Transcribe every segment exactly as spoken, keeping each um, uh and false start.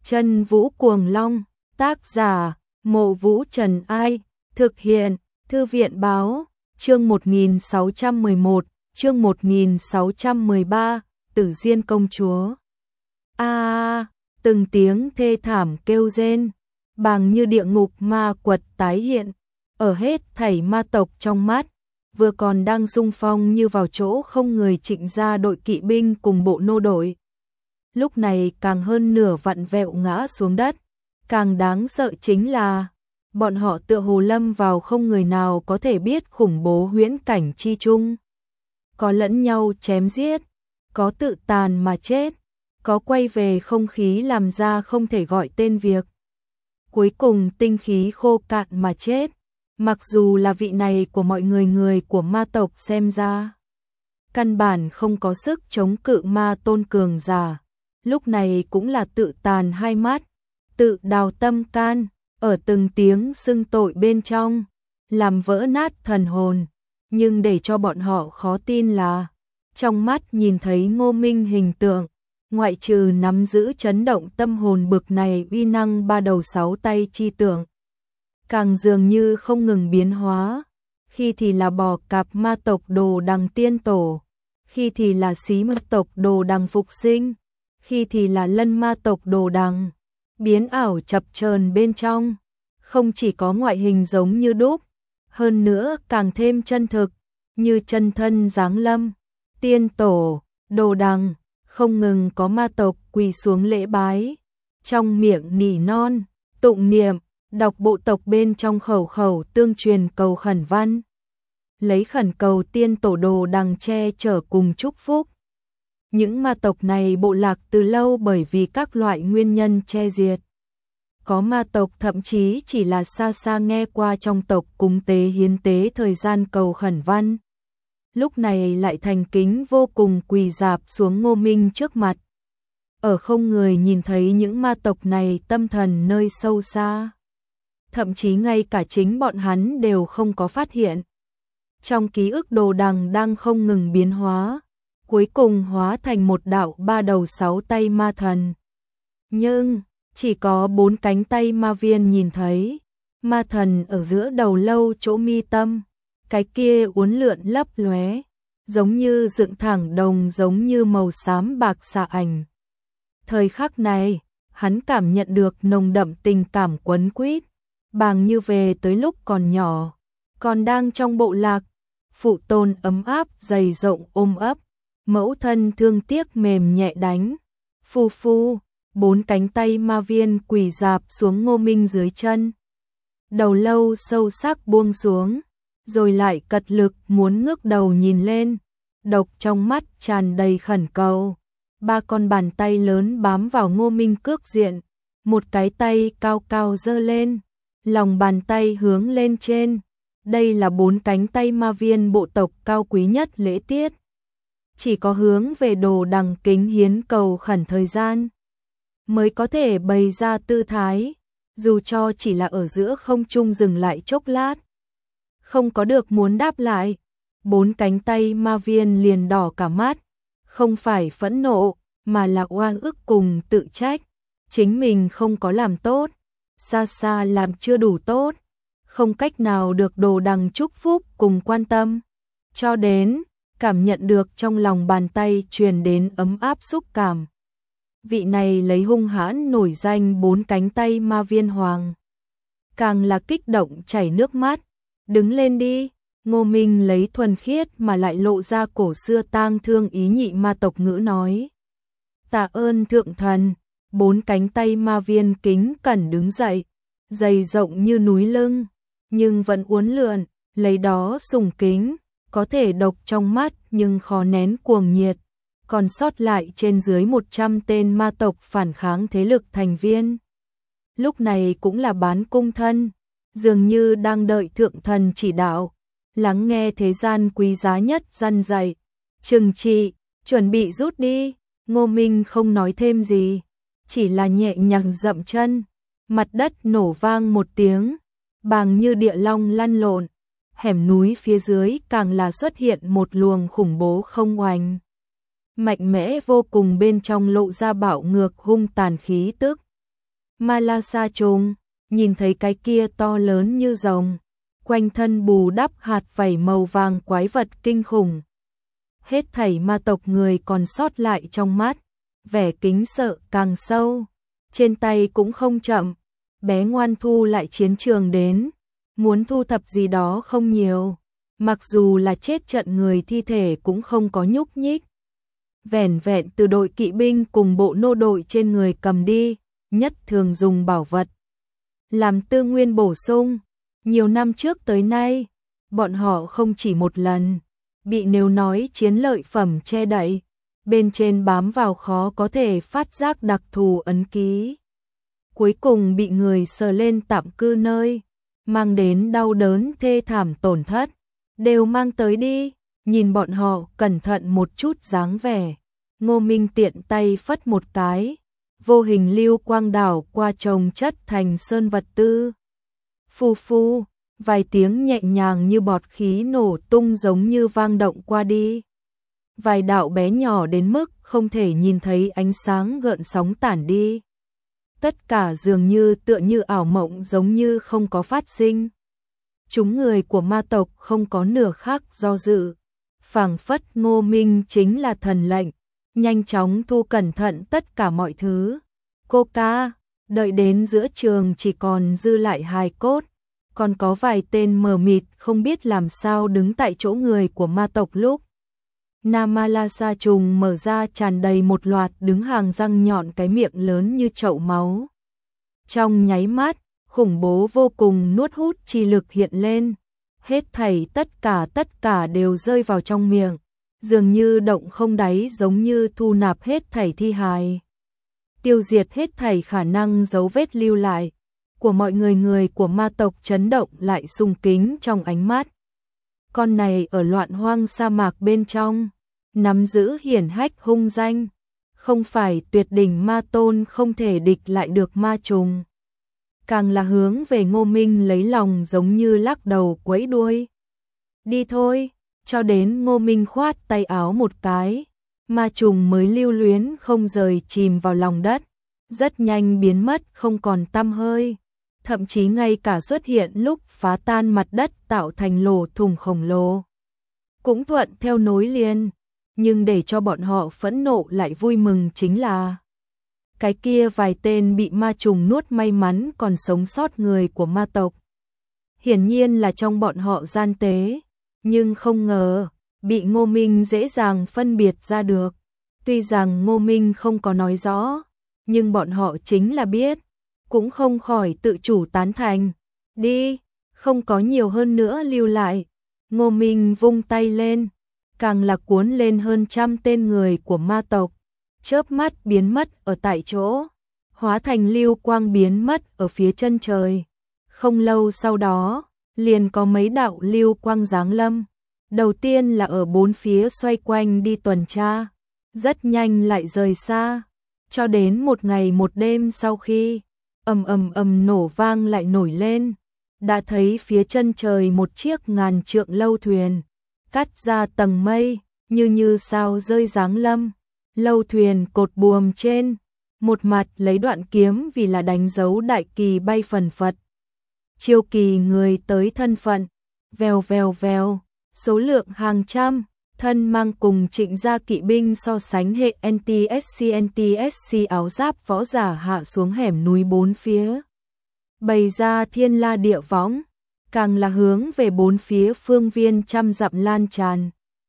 Chân Vũ Cuồng Long, tác giả, Mộ Vũ Trần Ai, thực hiện, Thư viện Báo, chương một nghìn sáu trăm mười một, chương một nghìn sáu trăm mười ba, Tử Diên Công Chúa. A à, từng tiếng thê thảm kêu rên, bằng như địa ngục ma quật tái hiện, ở hết thảy ma tộc trong mắt, vừa còn đang xung phong như vào chỗ không người trịnh ra đội kỵ binh cùng bộ nô đội. Lúc này càng hơn nửa vặn vẹo ngã xuống đất, càng đáng sợ chính là bọn họ tựa hồ lâm vào không người nào có thể biết khủng bố huyễn cảnh chi chung. Có lẫn nhau chém giết, có tự tàn mà chết, có quay về không khí làm ra không thể gọi tên việc. Cuối cùng tinh khí khô cạn mà chết, mặc dù là vị này của mọi người người của ma tộc xem ra. Căn bản không có sức chống cự ma tôn cường giả, lúc này cũng là tự tàn hai mắt, tự đào tâm can, ở từng tiếng xưng tội bên trong, làm vỡ nát thần hồn. Nhưng để cho bọn họ khó tin là, trong mắt nhìn thấy Ngô Minh hình tượng, ngoại trừ nắm giữ chấn động tâm hồn bực này uy năng ba đầu sáu tay chi tượng, càng dường như không ngừng biến hóa, khi thì là bò cạp ma tộc đồ đằng tiên tổ, khi thì là xí ma tộc đồ đằng phục sinh, khi thì là lân ma tộc đồ đằng, biến ảo chập chờn bên trong, không chỉ có ngoại hình giống như đúc, hơn nữa càng thêm chân thực, như chân thân giáng lâm, tiên tổ, đồ đằng, không ngừng có ma tộc quỳ xuống lễ bái, trong miệng nỉ non, tụng niệm, đọc bộ tộc bên trong khẩu khẩu tương truyền cầu khẩn văn, lấy khẩn cầu tiên tổ đồ đằng che chở cùng chúc phúc. Những ma tộc này bộ lạc từ lâu bởi vì các loại nguyên nhân che diệt. Có ma tộc thậm chí chỉ là xa xa nghe qua trong tộc cúng tế hiến tế thời gian cầu khẩn văn. Lúc này lại thành kính vô cùng quỳ dạp xuống Ngô Minh trước mặt. Ở không người nhìn thấy những ma tộc này tâm thần nơi sâu xa. Thậm chí ngay cả chính bọn hắn đều không có phát hiện. Trong ký ức đồ đằng đang không ngừng biến hóa, cuối cùng hóa thành một đạo ba đầu sáu tay ma thần. Nhưng, chỉ có bốn cánh tay ma viên nhìn thấy, ma thần ở giữa đầu lâu chỗ mi tâm, cái kia uốn lượn lấp lóe, giống như dựng thẳng đồng giống như màu xám bạc xạ ảnh. Thời khắc này, hắn cảm nhận được nồng đậm tình cảm quấn quýt, bàng như về tới lúc còn nhỏ, còn đang trong bộ lạc, phụ tôn ấm áp dày rộng ôm ấp, mẫu thân thương tiếc mềm nhẹ đánh, phu phu, bốn cánh tay ma viên quỳ dạp xuống Ngô Minh dưới chân. Đầu lâu sâu sắc buông xuống, rồi lại cật lực muốn ngước đầu nhìn lên, độc trong mắt tràn đầy khẩn cầu. Ba con bàn tay lớn bám vào Ngô Minh cước diện, một cái tay cao cao giơ lên, lòng bàn tay hướng lên trên. Đây là bốn cánh tay ma viên bộ tộc cao quý nhất lễ tiết. Chỉ có hướng về đồ đằng kính hiến cầu khẩn thời gian, mới có thể bày ra tư thái, dù cho chỉ là ở giữa không trung dừng lại chốc lát. Không có được muốn đáp lại, bốn cánh tay ma viên liền đỏ cả mắt, không phải phẫn nộ, mà là oan ức cùng tự trách. Chính mình không có làm tốt, xa xa làm chưa đủ tốt, không cách nào được đồ đằng chúc phúc cùng quan tâm. Cho đến, cảm nhận được trong lòng bàn tay truyền đến ấm áp xúc cảm. Vị này lấy hung hãn nổi danh bốn cánh tay ma viên hoàng. Càng là kích động chảy nước mắt. Đứng lên đi, Ngô Minh lấy thuần khiết mà lại lộ ra cổ xưa tang thương ý nhị ma tộc ngữ nói. Tạ ơn thượng thần, bốn cánh tay ma viên kính cẩn đứng dậy, dày rộng như núi lưng, nhưng vẫn uốn lượn, lấy đó sùng kính, có thể độc trong mắt nhưng khó nén cuồng nhiệt. Còn sót lại trên dưới một trăm tên ma tộc phản kháng thế lực thành viên. Lúc này cũng là bán cung thân, dường như đang đợi thượng thần chỉ đạo, lắng nghe thế gian quý giá nhất răn dạy, trừng trị, chuẩn bị rút đi. Ngô Minh không nói thêm gì, chỉ là nhẹ nhàng dậm chân, mặt đất nổ vang một tiếng, bàng như địa long lăn lộn, hẻm núi phía dưới càng là xuất hiện một luồng khủng bố không oanh. Mạnh mẽ vô cùng bên trong lộ ra bạo ngược hung tàn khí tức, Ma La Sa trùng, nhìn thấy cái kia to lớn như rồng, quanh thân bù đắp hạt vảy màu vàng quái vật kinh khủng. Hết thảy ma tộc người còn sót lại trong mắt, vẻ kính sợ càng sâu, trên tay cũng không chậm, bé ngoan thu lại chiến trường đến, muốn thu thập gì đó không nhiều, mặc dù là chết trận người thi thể cũng không có nhúc nhích. Vẻn vẹn từ đội kỵ binh cùng bộ nô đội trên người cầm đi, nhất thường dùng bảo vật làm tư nguyên bổ sung. Nhiều năm trước tới nay, bọn họ không chỉ một lần bị nếu nói chiến lợi phẩm che đậy, bên trên bám vào khó có thể phát giác đặc thù ấn ký. Cuối cùng bị người sờ lên tạm cư nơi, mang đến đau đớn thê thảm tổn thất, đều mang tới đi. Nhìn bọn họ cẩn thận một chút dáng vẻ, Ngô Minh tiện tay phất một cái, vô hình lưu quang đảo qua trồng chất thành sơn vật tư. Phu phu, vài tiếng nhẹ nhàng như bọt khí nổ tung giống như vang động qua đi. Vài đạo bé nhỏ đến mức không thể nhìn thấy ánh sáng gợn sóng tản đi. Tất cả dường như tựa như ảo mộng, giống như không có phát sinh. Chúng người của ma tộc không có nửa khắc do dự, phảng phất Ngô Minh chính là thần lệnh, nhanh chóng thu cẩn thận tất cả mọi thứ. Cô ca, đợi đến giữa trường chỉ còn dư lại hài cốt, còn có vài tên mờ mịt không biết làm sao đứng tại chỗ người của ma tộc lúc Nam Ma La Sa trùng mở ra tràn đầy một loạt đứng hàng răng nhọn, cái miệng lớn như chậu máu. Trong nháy mắt, khủng bố vô cùng nuốt hút chi lực hiện lên, hết thảy tất cả tất cả đều rơi vào trong miệng, dường như động không đáy, giống như thu nạp hết thảy thi hài, tiêu diệt hết thảy khả năng dấu vết lưu lại của mọi người. Người của ma tộc chấn động lại sùng kính trong ánh mắt. Con này ở loạn hoang sa mạc bên trong, nắm giữ hiển hách hung danh, không phải tuyệt đỉnh ma tôn không thể địch lại được ma trùng. Càng là hướng về Ngô Minh lấy lòng, giống như lắc đầu quẫy đuôi. Đi thôi, cho đến Ngô Minh khoát tay áo một cái, ma trùng mới lưu luyến không rời chìm vào lòng đất, rất nhanh biến mất không còn tăm hơi. Thậm chí ngay cả xuất hiện lúc phá tan mặt đất tạo thành lỗ thủng khổng lồ cũng thuận theo nối liền. Nhưng để cho bọn họ phẫn nộ lại vui mừng chính là cái kia vài tên bị ma trùng nuốt may mắn còn sống sót người của ma tộc. Hiển nhiên là trong bọn họ gian tế, nhưng không ngờ bị Ngô Minh dễ dàng phân biệt ra được. Tuy rằng Ngô Minh không có nói rõ, nhưng bọn họ chính là biết, cũng không khỏi tự chủ tán thành. Đi, không có nhiều hơn nữa lưu lại. Ngô Minh vung tay lên, càng là cuốn lên hơn trăm tên người của ma tộc, chớp mắt biến mất ở tại chỗ, hóa thành lưu quang biến mất ở phía chân trời. Không lâu sau đó, liền có mấy đạo lưu quang giáng lâm. Đầu tiên là ở bốn phía xoay quanh đi tuần tra, rất nhanh lại rời xa, cho đến một ngày một đêm sau khi ầm ầm ầm nổ vang lại nổi lên, đã thấy phía chân trời một chiếc ngàn trượng lâu thuyền cắt ra tầng mây, như như sao rơi giáng lâm. Lâu thuyền cột buồm trên, một mặt lấy đoạn kiếm vì là đánh dấu đại kỳ bay phần phật, chiêu kỳ người tới thân phận, vèo vèo vèo, số lượng hàng trăm, thân mang cùng Trịnh gia kỵ binh so sánh hệ en tê ét xê en tê ét xê áo giáp võ giả hạ xuống hẻm núi bốn phía, bày ra thiên la địa võng, càng là hướng về bốn phía phương viên trăm dặm lan tràn,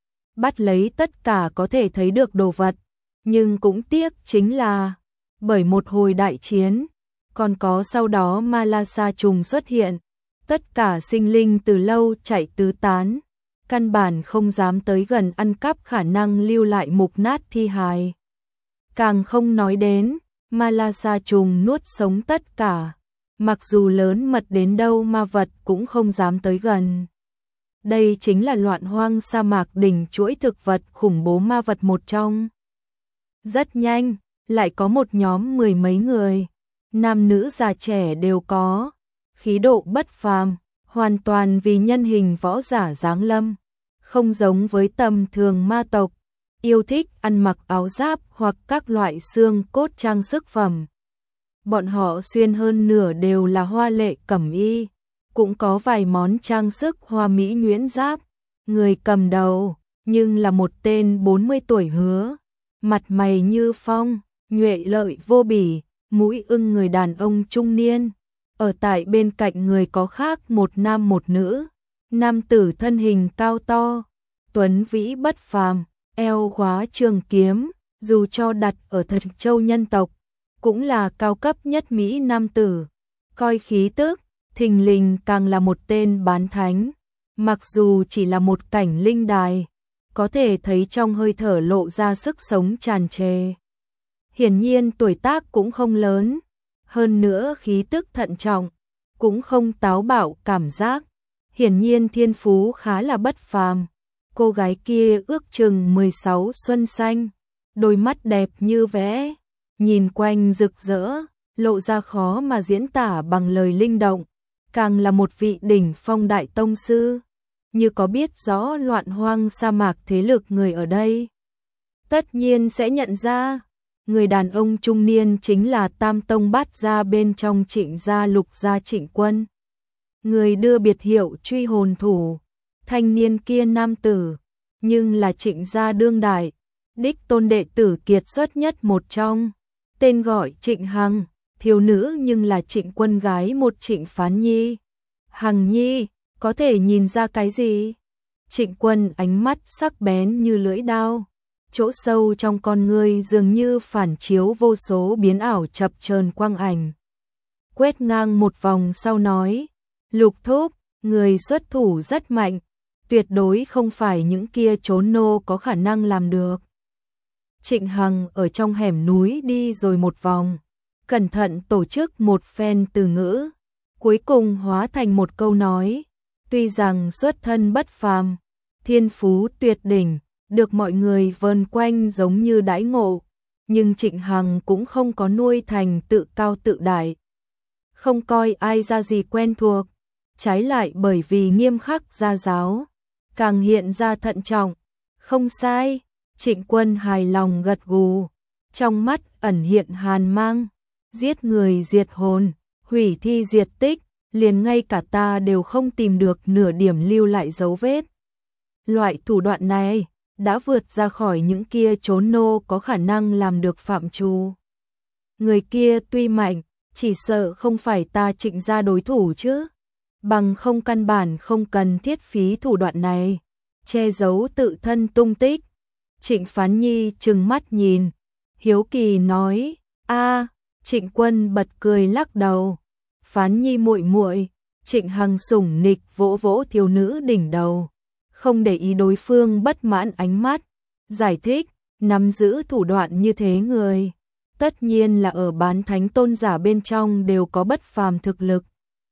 bắt lấy tất cả có thể thấy được đồ vật. Nhưng cũng tiếc chính là bởi một hồi đại chiến, còn có sau đó Ma La Sa trùng xuất hiện, tất cả sinh linh từ lâu chạy tứ tán, căn bản không dám tới gần ăn cắp khả năng lưu lại mục nát thi hài. Càng không nói đến, Ma La Sa trùng nuốt sống tất cả, mặc dù lớn mật đến đâu ma vật cũng không dám tới gần. Đây chính là loạn hoang sa mạc đỉnh chuỗi thực vật khủng bố ma vật một trong. Rất nhanh, lại có một nhóm mười mấy người, nam nữ già trẻ đều có, khí độ bất phàm, hoàn toàn vì nhân hình võ giả giáng lâm, không giống với tầm thường ma tộc, yêu thích ăn mặc áo giáp hoặc các loại xương cốt trang sức phẩm. Bọn họ xuyên hơn nửa đều là hoa lệ cẩm y, cũng có vài món trang sức hoa mỹ nhuyễn giáp. Người cầm đầu, nhưng là một tên bốn mươi tuổi hứa, mặt mày như phong, nhuệ lợi vô bỉ, mũi ưng người đàn ông trung niên. Ở tại bên cạnh người có khác một nam một nữ, nam tử thân hình cao to, tuấn vĩ bất phàm, eo khóa trường kiếm, dù cho đặt ở Thật Châu nhân tộc, cũng là cao cấp nhất Mỹ nam tử. Coi khí tức, thình lình càng là một tên bán thánh, mặc dù chỉ là một cảnh linh đài, có thể thấy trong hơi thở lộ ra sức sống tràn trề. Hiển nhiên tuổi tác cũng không lớn, hơn nữa khí tức thận trọng, cũng không táo bạo cảm giác. Hiển nhiên thiên phú khá là bất phàm. Cô gái kia ước chừng mười sáu xuân xanh, đôi mắt đẹp như vẽ, nhìn quanh rực rỡ, lộ ra khó mà diễn tả bằng lời linh động, càng là một vị đỉnh phong đại tông sư, như có biết rõ loạn hoang sa mạc thế lực người ở đây. Tất nhiên sẽ nhận ra, người đàn ông trung niên chính là Tam Tông Bát Gia bên trong Trịnh gia Lục gia Trịnh Quân. Người đưa biệt hiệu truy hồn thủ, thanh niên kia nam tử, nhưng là Trịnh gia đương đại, đích tôn đệ tử kiệt xuất nhất một trong, tên gọi Trịnh Hằng, thiếu nữ nhưng là Trịnh Quân gái một Trịnh Phán Nhi. Hằng Nhi, có thể nhìn ra cái gì? Trịnh Quân ánh mắt sắc bén như lưỡi dao, chỗ sâu trong con ngươi dường như phản chiếu vô số biến ảo chập chờn quang ảnh. Quét ngang một vòng sau nói, Lục thúc, người xuất thủ rất mạnh, tuyệt đối không phải những kia trốn nô có khả năng làm được. Trịnh Hằng ở trong hẻm núi đi rồi một vòng, cẩn thận tổ chức một phen từ ngữ, cuối cùng hóa thành một câu nói, tuy rằng xuất thân bất phàm, thiên phú tuyệt đỉnh, được mọi người vờn quanh giống như đãi ngộ, nhưng Trịnh Hằng cũng không có nuôi thành tự cao tự đại, không coi ai ra gì quen thuộc, trái lại bởi vì nghiêm khắc gia giáo, càng hiện ra thận trọng. Không sai, Trịnh Quân hài lòng gật gù, trong mắt ẩn hiện hàn mang, giết người diệt hồn, hủy thi diệt tích, liền ngay cả ta đều không tìm được nửa điểm lưu lại dấu vết. Loại thủ đoạn này đã vượt ra khỏi những kia trốn nô có khả năng làm được phạm trù. Người kia tuy mạnh, chỉ sợ không phải ta Trịnh gia đối thủ chứ, bằng không căn bản không cần thiết phí thủ đoạn này, che giấu tự thân tung tích. Trịnh Phán Nhi trừng mắt nhìn, hiếu kỳ nói, a. Trịnh Quân bật cười lắc đầu, Phán Nhi muội muội. Trịnh Hằng sủng nịch vỗ vỗ thiếu nữ đỉnh đầu, không để ý đối phương bất mãn ánh mắt, giải thích, nắm giữ thủ đoạn như thế người, tất nhiên là ở bán thánh tôn giả bên trong đều có bất phàm thực lực.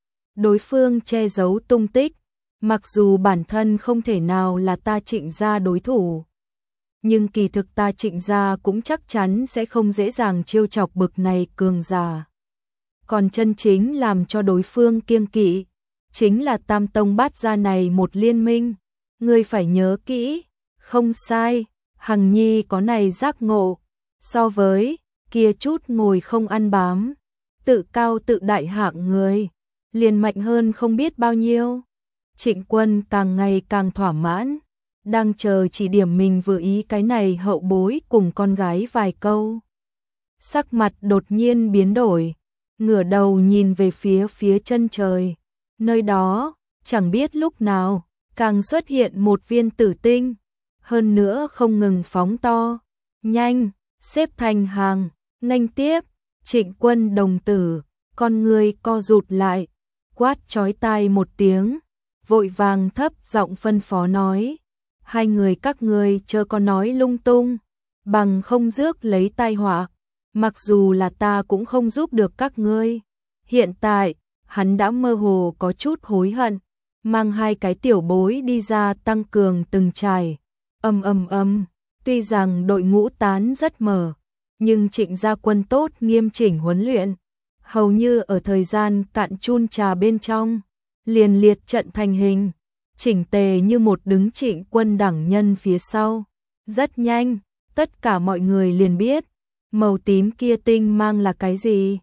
Đối phương che giấu tung tích, mặc dù bản thân không thể nào là ta Trịnh gia đối thủ, nhưng kỳ thực ta Trịnh gia cũng chắc chắn sẽ không dễ dàng trêu chọc bực này cường giả. Còn chân chính làm cho đối phương kiêng kỵ, chính là Tam Tông Bát Gia này một liên minh. Ngươi phải nhớ kỹ, không sai, Hằng Nhi có này giác ngộ, so với kia chút ngồi không ăn bám, tự cao tự đại hạng người, liền mạnh hơn không biết bao nhiêu. Trịnh Quân càng ngày càng thỏa mãn, đang chờ chỉ điểm mình vừa ý cái này hậu bối cùng con gái vài câu. Sắc mặt đột nhiên biến đổi, ngửa đầu nhìn về phía phía chân trời, nơi đó, chẳng biết lúc nào, càng xuất hiện một viên tử tinh, hơn nữa không ngừng phóng to, nhanh, xếp thành hàng, nghênh tiếp. Trịnh Quân đồng tử, con người co rụt lại, quát chói tai một tiếng, vội vàng thấp giọng phân phó nói, hai người các ngươi chớ có nói lung tung, bằng không rước lấy tai họa, mặc dù là ta cũng không giúp được các ngươi. Hiện tại, hắn đã mơ hồ có chút hối hận, mang hai cái tiểu bối đi ra tăng cường từng trải. Ầm ầm ầm, tuy rằng đội ngũ tán rất mở, nhưng Trịnh gia quân tốt nghiêm chỉnh huấn luyện, hầu như ở thời gian cạn chun trà bên trong, liền liệt trận thành hình, chỉnh tề như một đứng Trịnh Quân đẳng nhân phía sau. Rất nhanh, tất cả mọi người liền biết, màu tím kia tinh mang là cái gì.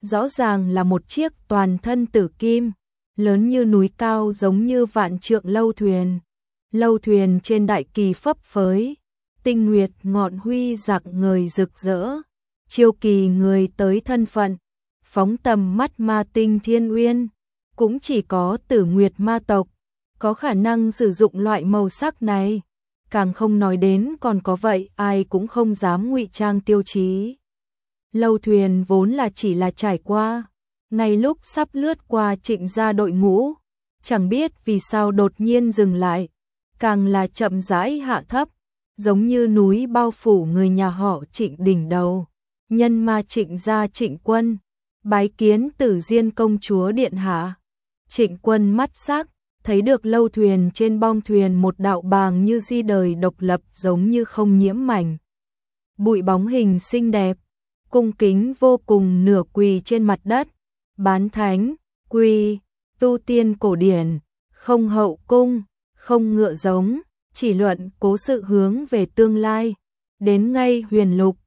rõ ràng là một chiếc toàn thân tử kim, lớn như núi cao giống như vạn trượng lâu thuyền. Lâu thuyền trên đại kỳ phấp phới, tinh nguyệt ngọn huy rạng ngời rực rỡ, chiêu kỳ người tới thân phận, phóng tầm mắt ma tinh thiên uyên, cũng chỉ có Tử Nguyệt ma tộc có khả năng sử dụng loại màu sắc này, càng không nói đến còn có vậy ai cũng không dám ngụy trang tiêu chí. Lâu thuyền vốn là chỉ là trải qua, ngay lúc sắp lướt qua Trịnh gia đội ngũ, chẳng biết vì sao đột nhiên dừng lại, càng là chậm rãi hạ thấp, giống như núi bao phủ người nhà họ Trịnh đỉnh đầu. Nhân ma Trịnh gia Trịnh Quân, bái kiến Tử Diên công chúa điện hạ. Trịnh Quân mắt sắc, thấy được lâu thuyền trên bong thuyền một đạo bàng như di đời độc lập giống như không nhiễm mảnh. Bụi bóng hình xinh đẹp, cung kính vô cùng nửa quỳ trên mặt đất, bán thánh, quy, tu tiên cổ điển, không hậu cung, không ngựa giống, chỉ luận cố sự hướng về tương lai, đến ngay huyền lục,